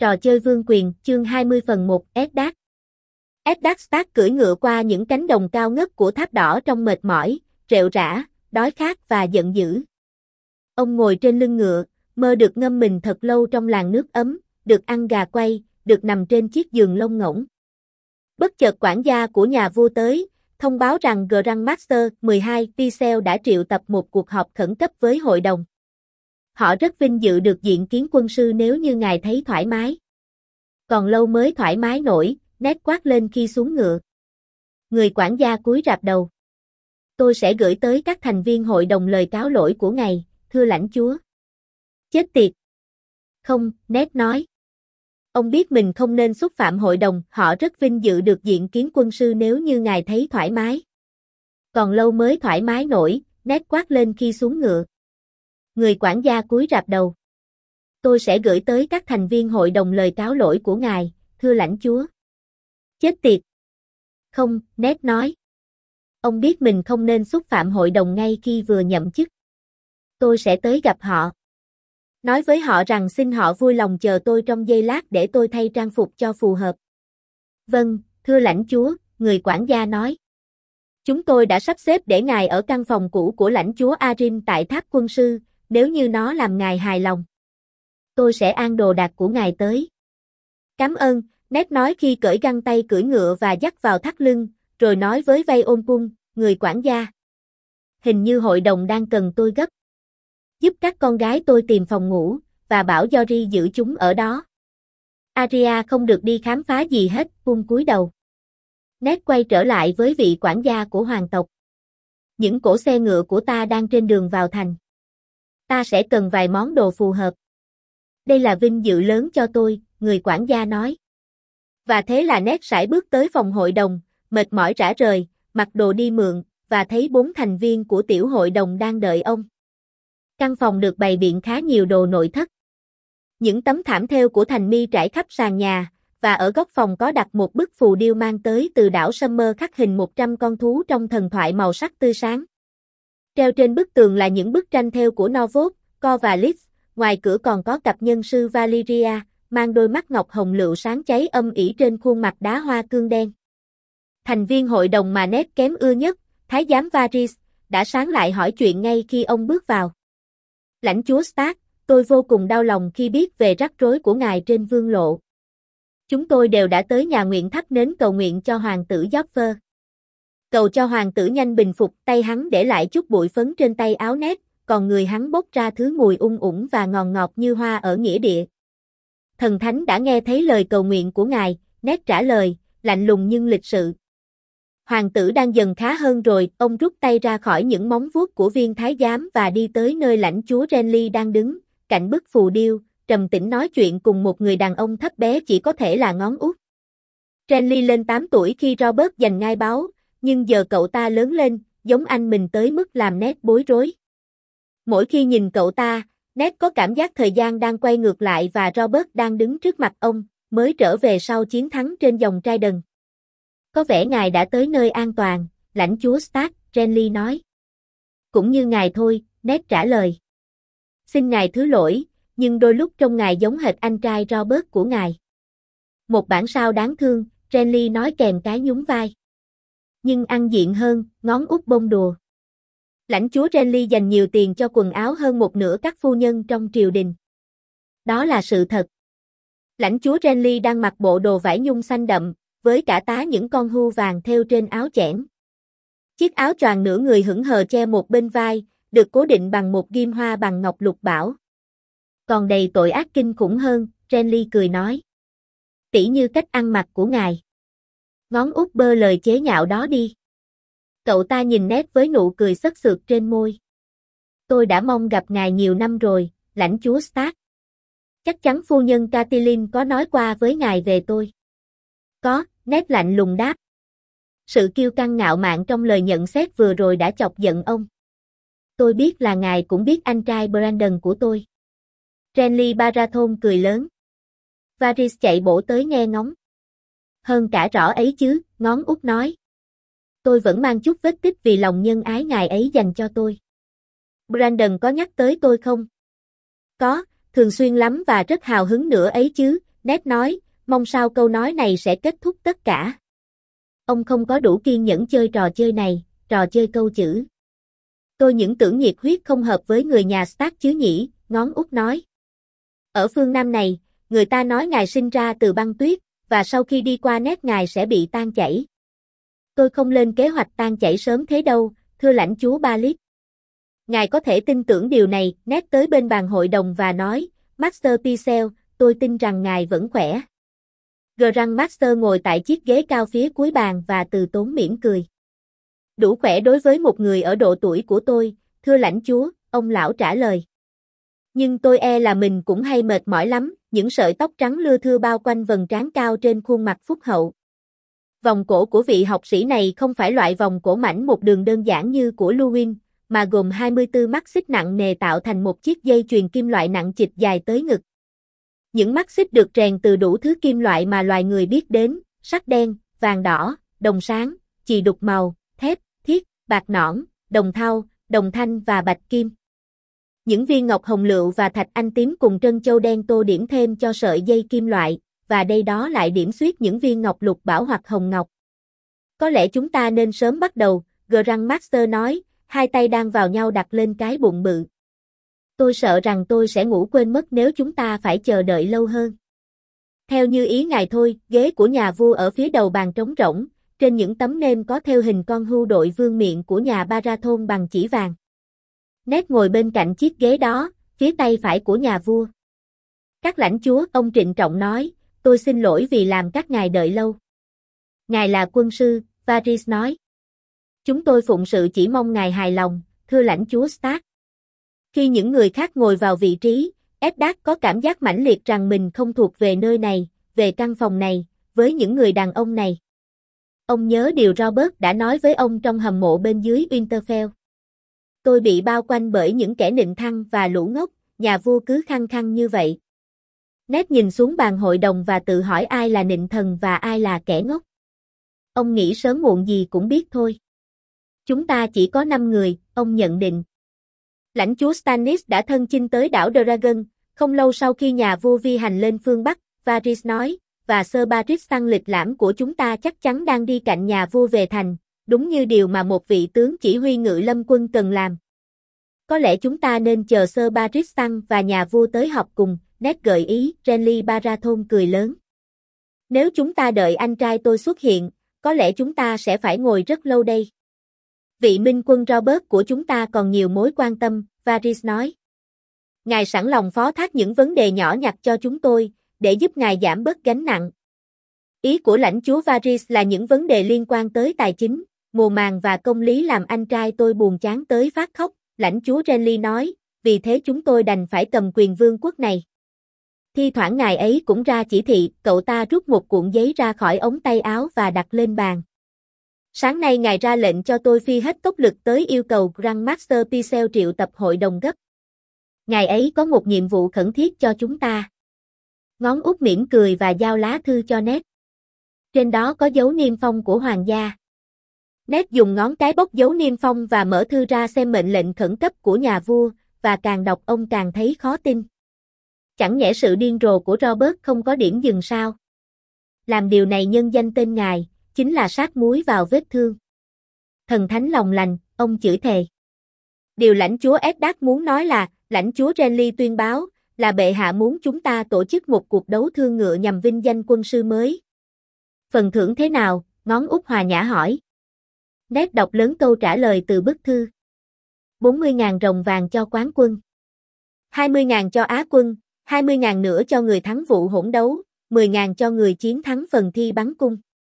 Trò chơi vương quyền, chương 20/1, Eddard. Eddard Stark cưỡi ngựa qua những cánh đồng cao ngất của tháp đỏ trong mệt mỏi, rệu rã, đói khát và giận dữ. Ông ngồi trên lưng ngựa, mơ được ngâm mình thật lâu trong làn nước ấm, được ăn gà quay, được nằm trên chiếc giường lông ngỗng. Bất chợt quản gia của nhà vua tới, thông báo rằng Grandmaster 12 Pycelle đã triệu tập một cuộc họp khẩn cấp với hội đồng. Họ rất vinh dự được diện kiến quân sư nếu như ngài thấy thoải mái. Còn lâu mới thoải mái nổi, Ned quát lên khi xuống ngựa. Người quản gia cúi rạp đầu. Tôi sẽ gửi tới các thành viên hội đồng lời cáo lỗi của ngài, thưa lãnh chúa. Chết tiệt. Không, Ned nói. Ông biết mình không nên xúc phạm hội đồng, họ rất vinh dự được diện kiến quân sư nếu như ngài thấy thoải mái. Còn lâu mới thoải mái nổi, Ned quát lên khi xuống ngựa. Người quản gia cúi rạp đầu. Tôi sẽ gửi tới các thành viên hội đồng lời cáo lỗi của ngài, thưa lãnh chúa. Chết tiệt. Không, Ned nói. Ông biết mình không nên xúc phạm hội đồng ngay khi vừa nhậm chức. Tôi sẽ tới gặp họ. Nói với họ rằng xin họ vui lòng chờ tôi trong giây lát để tôi thay trang phục cho phù hợp. Vâng, thưa lãnh chúa, người quản gia nói. Chúng tôi đã sắp xếp để ngài ở căn phòng cũ của lãnh chúa Arryn tại tháp quân sư, nếu như nó làm ngài hài lòng. Tôi sẽ an đồ đạc của ngài tới. Cảm ơn, Ned nói khi cởi găng tay cưỡi ngựa và dắt vào thắt lưng, rồi nói với Vay Ôn Cung, người quản gia. Hình như hội đồng đang cần tôi gấp. Giúp các con gái tôi tìm phòng ngủ, và bảo Jory giữ chúng ở đó. Arya không được đi khám phá gì hết, Cung cúi đầu. Ned quay trở lại với vị quản gia của hoàng tộc. Những cỗ xe ngựa của ta đang trên đường vào thành. Ta sẽ cần vài món đồ phù hợp. Đây là vinh dự lớn cho tôi, người quản gia nói. Và thế là Ned sải bước tới phòng hội đồng, mệt mỏi rã rời, mặc đồ đi mượn, và thấy 4 thành viên của tiểu hội đồng đang đợi ông. Căn phòng được bày biện khá nhiều đồ nội thất. Những tấm thảm thêu của thành mi trải khắp sàn nhà, và ở góc phòng có đặt một bức phù điêu mang tới từ đảo Summer khắc hình 100 con thú trong thần thoại màu sắc tươi sáng. Treo trên bức tường là những bức tranh thêu của Norfolk, Co và Leeds, ngoài cửa còn có cặp nhân sư Valyria, mang đôi mắt ngọc hồng lựu sáng cháy âm ỉ trên khuôn mặt đá hoa cương đen. Thành viên hội đồng mà Ned kém ưa nhất, Thái giám Varys, đã sáng lại hỏi chuyện ngay khi ông bước vào. Lãnh chúa Stark, tôi vô cùng đau lòng khi biết về rắc rối của ngài trên vương lộ. Chúng tôi đều đã tới nhà nguyện thắp nến cầu nguyện cho hoàng tử Joffrey. Cầu cho hoàng tử nhanh bình phục, tay hắn để lại chút bụi phấn trên tay áo Ned, còn người hắn bốc ra thứ mùi ủng và ngọt ngọt như hoa ở nghĩa địa. Thần thánh đã nghe thấy lời cầu nguyện của ngài, Ned trả lời, lạnh lùng nhưng lịch sự. Hoàng tử đang dần khá hơn rồi, ông rút tay ra khỏi những móng vuốt của viên thái giám và đi tới nơi lãnh chúa Renly đang đứng, cạnh bức phù điêu, trầm tĩnh nói chuyện cùng một người đàn ông thấp bé chỉ có thể là ngón út. Renly lên 8 tuổi khi Robert giành ngai báu, nhưng giờ cậu ta lớn lên, giống anh mình tới mức làm Ned bối rối. Mỗi khi nhìn cậu ta, Ned có cảm giác thời gian đang quay ngược lại và Robert đang đứng trước mặt ông, mới trở về sau chiến thắng trên dòng Trident. Có vẻ ngài đã tới nơi an toàn, lãnh chúa Stark, Renly nói. Cũng như ngài thôi, Ned trả lời. Xin ngài thứ lỗi, nhưng đôi lúc trông ngài giống hệt anh trai Robert của ngài. Một bản sao đáng thương, Renly nói kèm cái nhún vai. Nhưng ăn diện hơn, ngón út bông đùa. Lãnh chúa Renly dành nhiều tiền cho quần áo hơn một nửa các phu nhân trong triều đình. Đó là sự thật. Lãnh chúa Renly đang mặc bộ đồ vải nhung xanh đậm, với cả tá những con hươu vàng thêu trên áo chẽn. Chiếc áo choàng nửa người hững hờ che một bên vai, được cố định bằng một ghim hoa bằng ngọc lục bảo. Còn đầy tội ác kinh khủng hơn, Renly cười nói. Tỉ như cách ăn mặc của ngài. Ngón út bơ lời chế nhạo đó đi. Cậu ta nhìn Ned với nụ cười xất xược trên môi. Tôi đã mong gặp ngài nhiều năm rồi, lãnh chúa Stark. Chắc chắn phu nhân Catelyn có nói qua với ngài về tôi. Có, Ned lạnh lùng đáp. Sự kiêu căng ngạo mạn trong lời nhận xét vừa rồi đã chọc giận ông. Tôi biết là ngài cũng biết anh trai Brandon của tôi. Renly Baratheon cười lớn. Varys chạy bổ tới nghe ngóng. Hơn cả rõ ấy chứ, ngón út nói. Tôi vẫn mang chút vết tích vì lòng nhân ái ngài ấy dành cho tôi. Brandon có nhắc tới tôi không? Có, thường xuyên lắm và rất hào hứng nữa ấy chứ, Ned nói, mong sao câu nói này sẽ kết thúc tất cả. Ông không có đủ kiên nhẫn chơi trò chơi này, trò chơi câu chữ. Tôi những tưởng nhiệt huyết không hợp với người nhà Stark chứ nhỉ, ngón út nói. Ở phương Nam này, người ta nói ngài sinh ra từ băng tuyết, và sau khi đi qua Ned ngài sẽ bị tan chảy. Tôi không lên kế hoạch tan chảy sớm thế đâu, thưa lãnh chúa Baelish. Ngài có thể tin tưởng điều này, Ned tới bên bàn hội đồng và nói, Master Pycelle, tôi tin rằng ngài vẫn khỏe. Grand Master ngồi tại chiếc ghế cao phía cuối bàn và từ tốn mỉm cười. Đủ khỏe đối với một người ở độ tuổi của tôi, thưa lãnh chúa, ông lão trả lời. Nhưng tôi e là mình cũng hay mệt mỏi lắm, những sợi tóc trắng lưa thưa bao quanh vầng trán cao trên khuôn mặt phúc hậu. Vòng cổ của vị học sĩ này không phải loại vòng cổ mảnh một đường đơn giản như của Luwin, mà gồm 24 mắt xích nặng nề tạo thành một chiếc dây chuyền kim loại nặng trịch dài tới ngực. Những mắt xích được rèn từ đủ thứ kim loại mà loài người biết đến, sắt đen, vàng đỏ, đồng sáng, chì đục màu, thép, thiết, bạc nõn, đồng thau, đồng thanh và bạch kim. Những viên ngọc hồng lựu và thạch anh tím cùng trân châu đen tô điểm thêm cho sợi dây kim loại, và đây đó lại điểm xuyết những viên ngọc lục bảo hoặc hồng ngọc. Có lẽ chúng ta nên sớm bắt đầu, Grand Master nói, hai tay đang vào nhau đặt lên cái bụng bự. Tôi sợ rằng tôi sẽ ngủ quên mất nếu chúng ta phải chờ đợi lâu hơn. Theo như ý ngài thôi, ghế của nhà vua ở phía đầu bàn trống rỗng, trên những tấm nêm có theo hình con hươu đội vương miện của nhà Baratheon bằng chỉ vàng. Ned ngồi bên cạnh chiếc ghế đó, phía tay phải của nhà vua. Các lãnh chúa, ông trịnh trọng nói, tôi xin lỗi vì làm các ngài đợi lâu. Ngài là quân sư, Varys nói. Chúng tôi phụng sự chỉ mong ngài hài lòng, thưa lãnh chúa Stark. Khi những người khác ngồi vào vị trí, Eddard có cảm giác mãnh liệt rằng mình không thuộc về nơi này, về căn phòng này, với những người đàn ông này. Ông nhớ điều Robert đã nói với ông trong hầm mộ bên dưới Winterfell. Tôi bị bao quanh bởi những kẻ nịnh thăng và lũ ngốc, nhà vua cứ khăng khăng như vậy. Ned nhìn xuống bàn hội đồng và tự hỏi ai là nịnh thần và ai là kẻ ngốc. Ông nghĩ sớm muộn gì cũng biết thôi. Chúng ta chỉ có 5 người, ông nhận định. Lãnh chúa Stannis đã thân chinh tới đảo Dragon, không lâu sau khi nhà vua vi hành lên phương Bắc, Varys nói, và Sir Barris Săn lịch lãm của chúng ta chắc chắn đang đi cạnh nhà vua về thành, đúng như điều mà một vị tướng chỉ huy ngự lâm quân cần làm. Có lẽ chúng ta nên chờ Sir Barris Săn và nhà vua tới họp cùng, Ned gợi ý, Renly Baratheon cười lớn. Nếu chúng ta đợi anh trai tôi xuất hiện, có lẽ chúng ta sẽ phải ngồi rất lâu đây. Vị minh quân Robert của chúng ta còn nhiều mối quan tâm, Varys nói. Ngài sẵn lòng phó thác những vấn đề nhỏ nhặt cho chúng tôi, để giúp ngài giảm bớt gánh nặng. Ý của lãnh chúa Varys là những vấn đề liên quan tới tài chính, mùa màng và công lý làm anh trai tôi buồn chán tới phát khóc, lãnh chúa Renly nói, vì thế chúng tôi đành phải cầm quyền vương quốc này. Thi thoảng ngài ấy cũng ra chỉ thị, cậu ta rút một cuộn giấy ra khỏi ống tay áo và đặt lên bàn. Sáng nay ngài ra lệnh cho tôi phi hết tốc lực tới yêu cầu Grand Master Pycelle triệu tập hội đồng gấp. Ngài ấy có một nhiệm vụ khẩn thiết cho chúng ta. Ngón út mỉm cười và giao lá thư cho Ned. Trên đó có dấu niêm phong của hoàng gia. Ned dùng ngón cái bóc dấu niêm phong và mở thư ra xem mệnh lệnh khẩn cấp của nhà vua, và càng đọc ông càng thấy khó tin. Chẳng nhẽ sự điên rồ của Robert không có điểm dừng sao? Làm điều này nhân danh tên ngài, chính là sát muối vào vết thương. Thần thánh lòng lành, ông chửi thề. Điều lãnh chúa Eddard muốn nói là, lãnh chúa Renly tuyên báo, là bệ hạ muốn chúng ta tổ chức một cuộc đấu thương ngựa nhằm vinh danh quân sư mới. Phần thưởng thế nào? Ngón út hòa nhã hỏi. Ned đọc lớn câu trả lời từ bức thư. 40.000 rồng vàng cho quán quân. 20.000 cho Á quân, 20.000 nữa cho người thắng vụ hỗn đấu, 10.000 cho người chiến thắng phần thi bắn cung.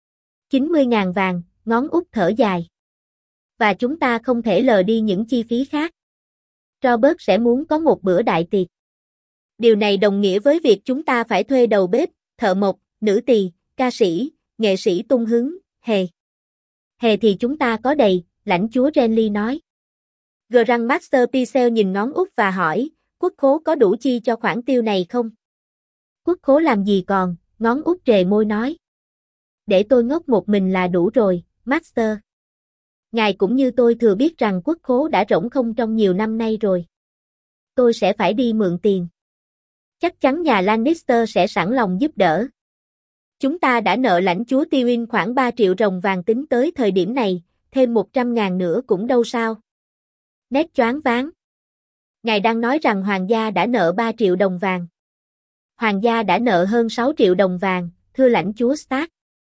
90.000 vàng, ngón út thở dài. Và chúng ta không thể lờ đi những chi phí khác. Robert sẽ muốn có một bữa đại tiệc. Điều này đồng nghĩa với việc chúng ta phải thuê đầu bếp, thợ mộc, nữ tỳ, ca sĩ, nghệ sĩ tung hứng, hề. Hề thì chúng ta có đầy, lãnh chúa Renly nói. Grand Master Pycelle nhìn ngón út và hỏi, quốc khố có đủ chi cho khoản tiêu này không? Quốc khố làm gì còn, ngón út trề môi nói. Để tôi ngốc một mình là đủ rồi, Master. Ngài cũng như tôi thừa biết rằng quốc khố đã rỗng không trong nhiều năm nay rồi. Tôi sẽ phải đi mượn tiền. Chắc chắn nhà Lannister sẽ sẵn lòng giúp đỡ. Chúng ta đã nợ lãnh chúa Tywin khoảng 3 triệu ròng vàng tính tới thời điểm này, thêm 100.000 nữa cũng đâu sao. Ned choáng váng. Ngài đang nói rằng hoàng gia đã nợ 3 triệu đồng vàng. Hoàng gia đã nợ hơn 6 triệu đồng vàng, thưa lãnh chúa Stark.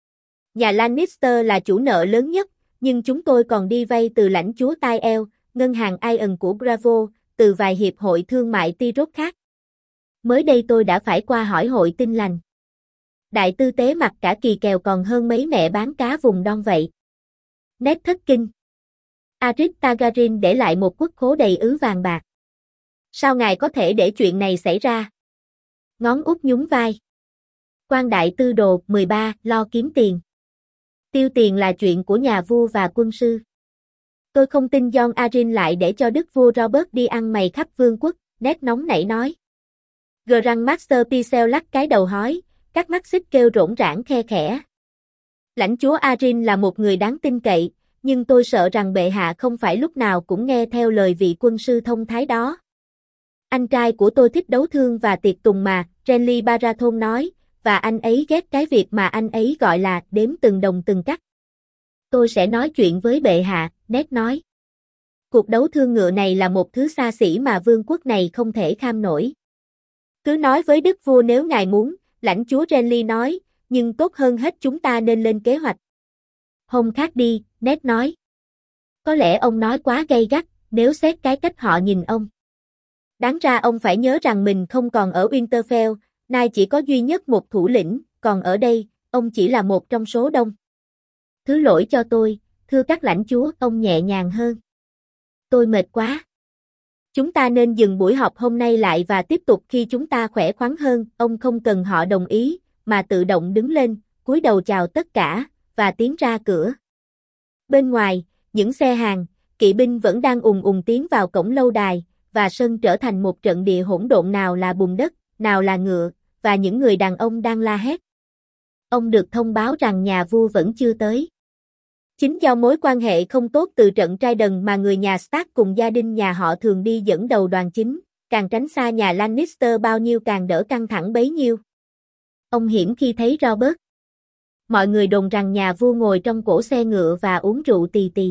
Nhà Lannister là chủ nợ lớn nhất, nhưng chúng tôi còn đi vay từ lãnh chúa Tyrell, ngân hàng Iron của Bravo, từ vài hiệp hội thương mại T-Rock khác. Mới đây tôi đã phải qua hỏi hội Tin Lành. Đại tư tế mặc cả kỳ kèo còn hơn mấy mẹ bán cá vùng Don vậy. Ned thất kinh. Aerys Targaryen để lại một quốc khố đầy ứ vàng bạc. Sao ngài có thể để chuyện này xảy ra? Ngón út nhún vai. Quan đại tư đồ 13 lo kiếm tiền. Tiêu tiền là chuyện của nhà vua và quân sư. Tôi không tin Jon Arryn lại để cho đức vua Robert đi ăn mày khắp vương quốc, Ned nóng nảy nói. Grandmaster Pycelle lắc cái đầu hói, các mắt xích kêu rỗn rãng khe khẽ. Lãnh chúa Arryn là một người đáng tin cậy, nhưng tôi sợ rằng bệ hạ không phải lúc nào cũng nghe theo lời vị quân sư thông thái đó. Anh trai của tôi thích đấu thương và tiệc tùng mà, Renly Baratheon nói, và anh ấy ghét cái việc mà anh ấy gọi là đếm từng đồng từng cắt. Tôi sẽ nói chuyện với bệ hạ, Ned nói. Cuộc đấu thương ngựa này là một thứ xa xỉ mà vương quốc này không thể kham nổi. Cứ nói với đức vua nếu ngài muốn, lãnh chúa Renly nói, nhưng tốt hơn hết chúng ta nên lên kế hoạch. Hôm khác đi, Ned nói. Có lẽ ông nói quá gay gắt, nếu xét cái cách họ nhìn ông. Đáng ra ông phải nhớ rằng mình không còn ở Winterfell, nay chỉ có duy nhất một thủ lĩnh, còn ở đây, ông chỉ là một trong số đông. Thứ lỗi cho tôi, thưa các lãnh chúa, ông nhẹ nhàng hơn. Tôi mệt quá. Chúng ta nên dừng buổi họp hôm nay lại và tiếp tục khi chúng ta khỏe khoắn hơn, ông không cần họ đồng ý, mà tự động đứng lên, cúi đầu chào tất cả, và tiến ra cửa. Bên ngoài, những xe hàng, kỵ binh vẫn đang ùn ùn tiến vào cổng lâu đài, và sân trở thành một trận địa hỗn độn, nào là bùn đất, nào là ngựa, và những người đàn ông đang la hét. Ông được thông báo rằng nhà vua vẫn chưa tới. Chính do mối quan hệ không tốt từ trận trai đần mà người nhà Stark cùng gia đình nhà họ thường đi dẫn đầu đoàn chính, càng tránh xa nhà Lannister bao nhiêu càng đỡ căng thẳng bấy nhiêu. Ông hiểm khi thấy Robert. Mọi người đồn rằng nhà vua ngồi trong cổ xe ngựa và uống rượu tì tì.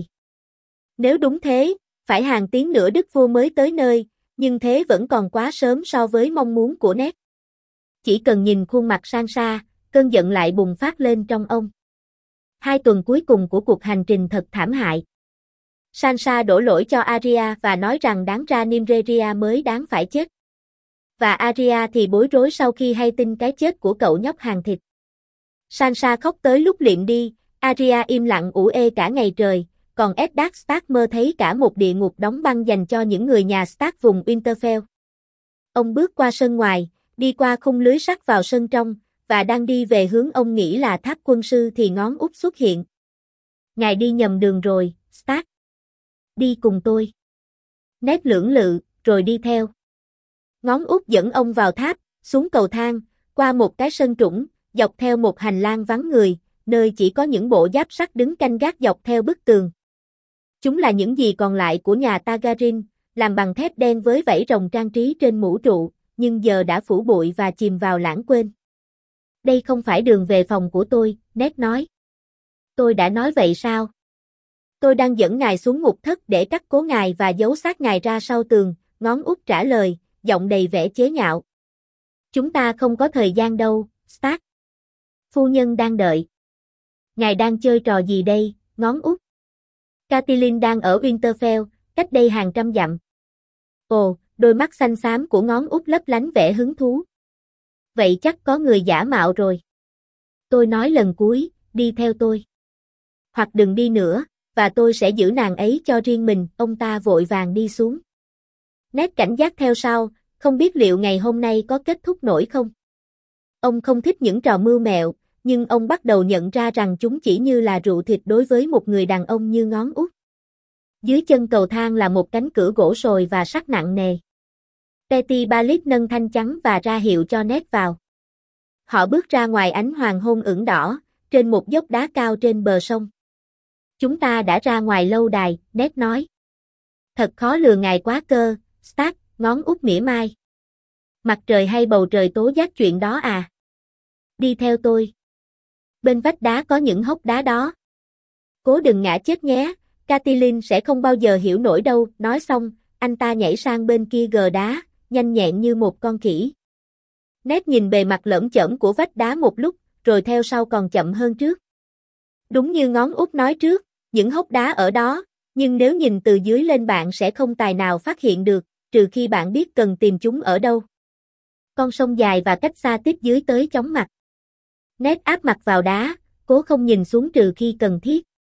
Nếu đúng thế, phải hàng tiếng nữa đức vua mới tới nơi, nhưng thế vẫn còn quá sớm so với mong muốn của Ned. Chỉ cần nhìn khuôn mặt Sansa, cơn giận lại bùng phát lên trong ông. 2 tuần cuối cùng của cuộc hành trình thật thảm hại. Sansa đổ lỗi cho Arya và nói rằng đáng ra Nymeria mới đáng phải chết. Và Arya thì bối rối sau khi hay tin cái chết của cậu nhóc hàng thịt. Sansa khóc tới lúc liệm đi, Arya im lặng ủ ê cả ngày trời, còn Eddard Stark mơ thấy cả một địa ngục đóng băng dành cho những người nhà Stark vùng Winterfell. Ông bước qua sân ngoài, đi qua khung lưới sắt vào sân trong, và đang đi về hướng ông nghĩ là tháp quân sư thì ngón út xuất hiện. Ngài đi nhầm đường rồi, Stark. Đi cùng tôi. Ned lưỡng lự, rồi đi theo. Ngón út dẫn ông vào tháp, xuống cầu thang, qua một cái sân trũng, dọc theo một hành lang vắng người, nơi chỉ có những bộ giáp sắt đứng canh gác dọc theo bức tường. Chúng là những gì còn lại của nhà Targaryen, làm bằng thép đen với vảy rồng trang trí trên mũ trụ, nhưng giờ đã phủ bụi và chìm vào lãng quên. Đây không phải đường về phòng của tôi, Ned nói. Tôi đã nói vậy sao? Tôi đang dẫn ngài xuống ngục thất để cắt cố ngài và giấu xác ngài ra sau tường, ngón út trả lời, giọng đầy vẻ chế nhạo. Chúng ta không có thời gian đâu, Stark. Phu nhân đang đợi. Ngài đang chơi trò gì đây, ngón út? Catelyn đang ở Winterfell, cách đây hàng trăm dặm. Ồ, đôi mắt xanh xám của ngón út lấp lánh vẻ hứng thú. Vậy chắc có người giả mạo rồi. Tôi nói lần cuối, đi theo tôi. Hoặc đừng đi nữa, và tôi sẽ giữ nàng ấy cho riêng mình, ông ta vội vàng đi xuống. Ned cảnh giác theo sau, không biết liệu ngày hôm nay có kết thúc nổi không. Ông không thích những trò mưu mẹo, nhưng ông bắt đầu nhận ra rằng chúng chỉ như là rượu thịt đối với một người đàn ông như ngón út. Dưới chân cầu thang là một cánh cửa gỗ sồi và sắt nặng nề. Petty Baelish nâng thanh chắn và ra hiệu cho Ned vào. Họ bước ra ngoài ánh hoàng hôn ửng đỏ, trên một dốc đá cao trên bờ sông. Chúng ta đã ra ngoài lâu đài, Ned nói. Thật khó lừa ngài quá cơ, Stark, ngón út mỉa mai. Mặt trời hay bầu trời tố giác chuyện đó à? Đi theo tôi. Bên vách đá có những hốc đá đó. Cố đừng ngã chết nhé, Caitlyn sẽ không bao giờ hiểu nổi đâu. Nói xong, anh ta nhảy sang bên kia gờ đá, nhanh nhẹn như một con khỉ. Ned nhìn bề mặt lởm chởm của vách đá một lúc, rồi theo sau còn chậm hơn trước. Đúng như ngón út nói trước, những hốc đá ở đó, nhưng nếu nhìn từ dưới lên bạn sẽ không tài nào phát hiện được, trừ khi bạn biết cần tìm chúng ở đâu. Con sông dài và cách xa tiếp dưới tới chóng mặt. Ned áp mặt vào đá, cố không nhìn xuống trừ khi cần thiết.